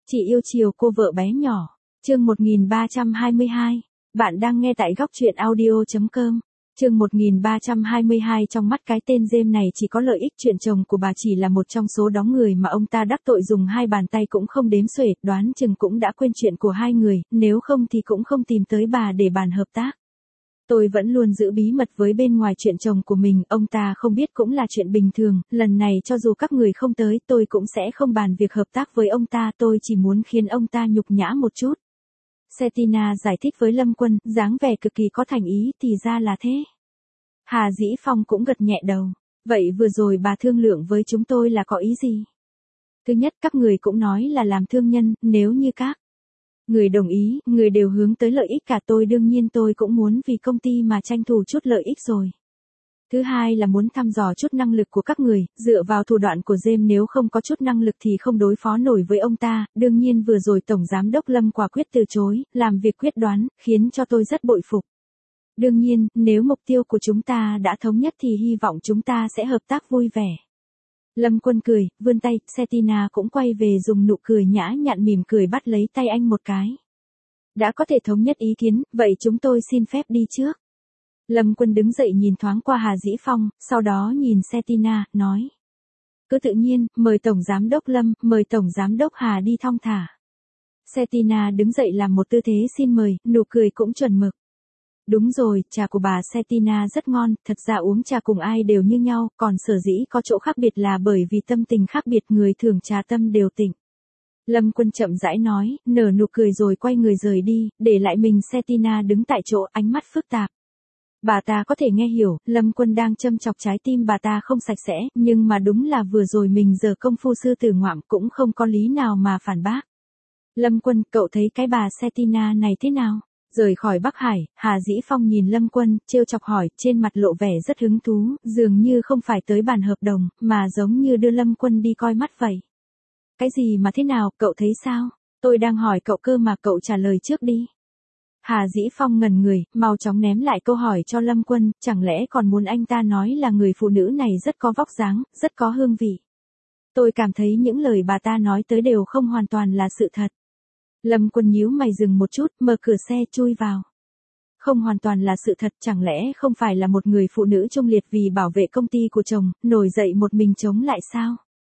Chị yêu chiều cô vợ bé nhỏ. Chương 1322. Bạn đang nghe tại góc truyện audio.com. Chương 1322. Trong mắt cái tên James này chỉ có lợi ích, chuyện chồng của bà chỉ là một trong số đó người mà ông ta đắc tội dùng hai bàn tay cũng không đếm xuể, đoán chừng cũng đã quên chuyện của hai người, nếu không thì cũng không tìm tới bà để bàn hợp tác. Tôi vẫn luôn giữ bí mật với bên ngoài chuyện chồng của mình, ông ta không biết cũng là chuyện bình thường, lần này cho dù các người không tới tôi cũng sẽ không bàn việc hợp tác với ông ta, tôi chỉ muốn khiến ông ta nhục nhã một chút. Cetina giải thích với Lâm Quân, dáng vẻ cực kỳ có thành ý, thì ra là thế. Hà Dĩ Phong cũng gật nhẹ đầu. Vậy vừa rồi bà thương lượng với chúng tôi là có ý gì? Thứ nhất, các người cũng nói là làm thương nhân, nếu như các người đồng ý, người đều hướng tới lợi ích cả, tôi đương nhiên tôi cũng muốn vì công ty mà tranh thủ chút lợi ích rồi. Thứ hai là muốn thăm dò chút năng lực của các người, dựa vào thủ đoạn của James nếu không có chút năng lực thì không đối phó nổi với ông ta, đương nhiên vừa rồi Tổng Giám đốc Lâm quả quyết từ chối, làm việc quyết đoán, khiến cho tôi rất bội phục. Đương nhiên, nếu mục tiêu của chúng ta đã thống nhất thì hy vọng chúng ta sẽ hợp tác vui vẻ. Lâm Quân cười, vươn tay, Cetina cũng quay về dùng nụ cười nhã nhặn mỉm cười bắt lấy tay anh một cái. Đã có thể thống nhất ý kiến, vậy chúng tôi xin phép đi trước. Lâm Quân đứng dậy nhìn thoáng qua Hà Dĩ Phong, sau đó nhìn Cetina, nói. Cứ tự nhiên, mời Tổng Giám đốc Lâm, mời Tổng Giám đốc Hà đi thong thả. Cetina đứng dậy làm một tư thế xin mời, nụ cười cũng chuẩn mực. Đúng rồi, trà của bà Cetina rất ngon, thật ra uống trà cùng ai đều như nhau, còn sở dĩ có chỗ khác biệt là bởi vì tâm tình khác biệt, người thưởng trà tâm đều tỉnh. Lâm Quân chậm rãi nói, nở nụ cười rồi quay người rời đi, để lại mình Cetina đứng tại chỗ, ánh mắt phức tạp. Bà ta có thể nghe hiểu, Lâm Quân đang châm chọc trái tim bà ta không sạch sẽ, nhưng mà đúng là vừa rồi mình giở công phu sư tử ngoạm cũng không có lý nào mà phản bác. Lâm Quân, cậu thấy cái bà Cetina này thế nào? Rời khỏi Bắc Hải, Hà Dĩ Phong nhìn Lâm Quân, trêu chọc hỏi, trên mặt lộ vẻ rất hứng thú, dường như không phải tới bàn hợp đồng, mà giống như đưa Lâm Quân đi coi mắt vậy. Cái gì mà thế nào, cậu thấy sao? Tôi đang hỏi cậu cơ mà, cậu trả lời trước đi. Hà Dĩ Phong ngẩn người, mau chóng ném lại câu hỏi cho Lâm Quân, chẳng lẽ còn muốn anh ta nói là người phụ nữ này rất có vóc dáng, rất có hương vị. Tôi cảm thấy những lời bà ta nói tới đều không hoàn toàn là sự thật. Lâm Quân nhíu mày dừng một chút, mở cửa xe chui vào. Không hoàn toàn là sự thật, chẳng lẽ không phải là một người phụ nữ trung liệt vì bảo vệ công ty của chồng, nổi dậy một mình chống lại sao?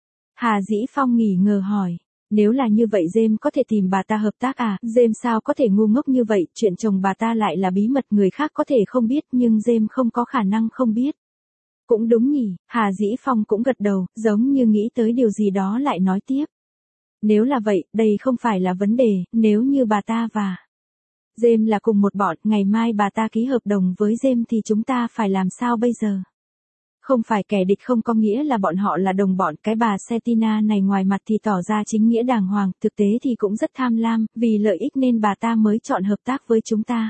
Hà Dĩ Phong nghỉ ngờ hỏi. Nếu là như vậy James có thể tìm bà ta hợp tác à? James sao có thể ngu ngốc như vậy, chuyện chồng bà ta lại là bí mật người khác có thể không biết nhưng James không có khả năng không biết. Cũng đúng nhỉ, Hà Dĩ Phong cũng gật đầu, giống như nghĩ tới điều gì đó lại nói tiếp. Nếu là vậy, đây không phải là vấn đề, nếu như bà ta và James là cùng một bọn, ngày mai bà ta ký hợp đồng với James thì chúng ta phải làm sao bây giờ? Không phải kẻ địch không có nghĩa là bọn họ là đồng bọn, cái bà Cetina này ngoài mặt thì tỏ ra chính nghĩa đàng hoàng, thực tế thì cũng rất tham lam, vì lợi ích nên bà ta mới chọn hợp tác với chúng ta.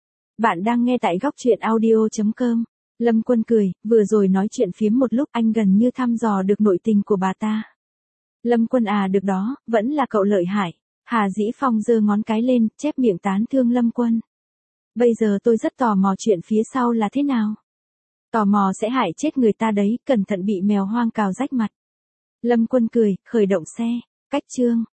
Bạn đang nghe tại góc truyện audio.com. Lâm Quân cười, vừa rồi nói chuyện phiếm một lúc anh gần như thăm dò được nội tình của bà ta. Lâm Quân à, được đó, vẫn là cậu lợi hại. Hà Dĩ Phong giơ ngón cái lên, chép miệng tán thương Lâm Quân. Bây giờ tôi rất tò mò chuyện phía sau là thế nào. Tò mò sẽ hại chết người ta đấy, cẩn thận bị mèo hoang cào rách mặt. Lâm Quân cười, khởi động xe. Cách chương